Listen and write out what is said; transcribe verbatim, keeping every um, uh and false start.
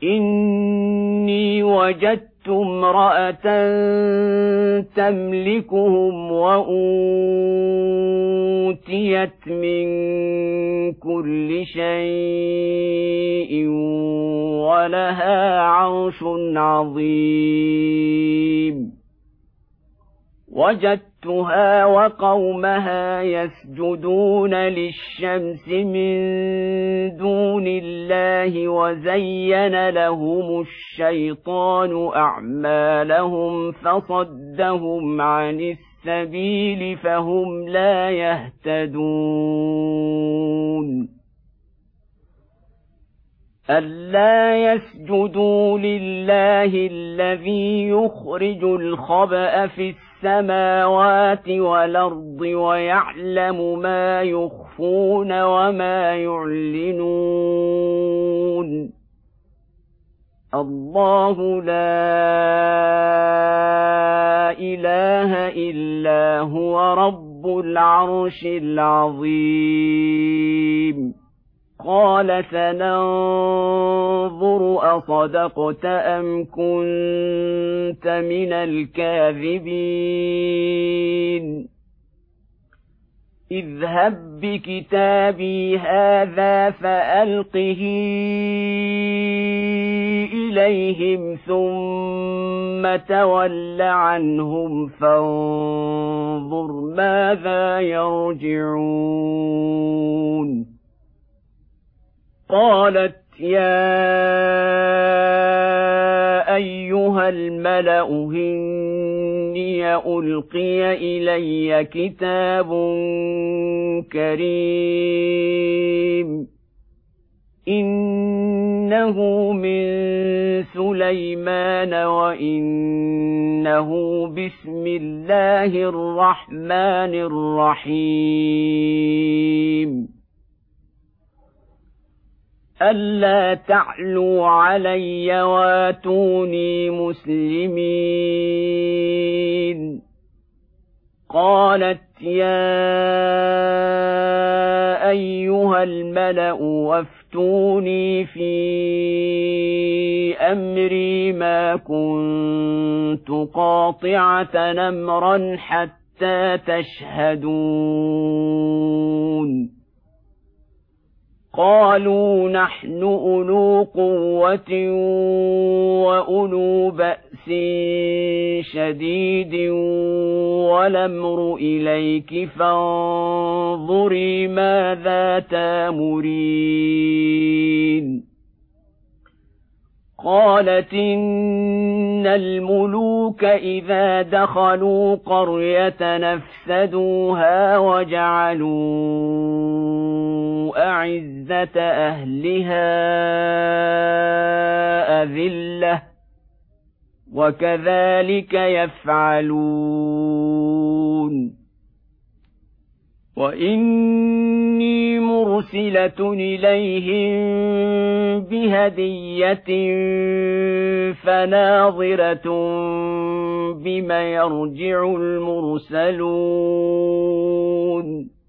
إني وجدت امرأة تملكهم وأوتيت من كل شيء ولها عرش عظيم وجدتها وقومها يسجدون للشمس من دون الله وزين لهم الشيطان أعمالهم فصدهم عن السبيل فهم لا يهتدون ألا يسجدوا لله الذي يخرج الخبأ في السماوات والأرض ويعلم ما يخفون وما يعلنون الله لا إله إلا هو رب العرش العظيم قال سننظر أصدقت أم كنت من الكاذبين اذهب بكتابي هذا فألقه إليهم ثم تول عنهم فانظر ماذا يرجعون قالت يا أيها الملأ إني ألقي إلي كتاب كريم إنه من سليمان وإنه بسم الله الرحمن الرحيم ألا تعلوا علي واتوني مسلمين قالت يا أيها الملأ وافتوني في أمري ما كنت قاطعة أمرا حتى تشهدون قالوا نحن أولو قوة وأولو بأس شديد والأمر إليك فانظري ماذا تأمرين قالت إن الملوك إذا دخلوا قرية نفسدوها وجعلوا أعزة أهلها أذلة وكذلك يفعلون وإني مرسلة إليهم بهدية فناظرة بما يرجع المرسلون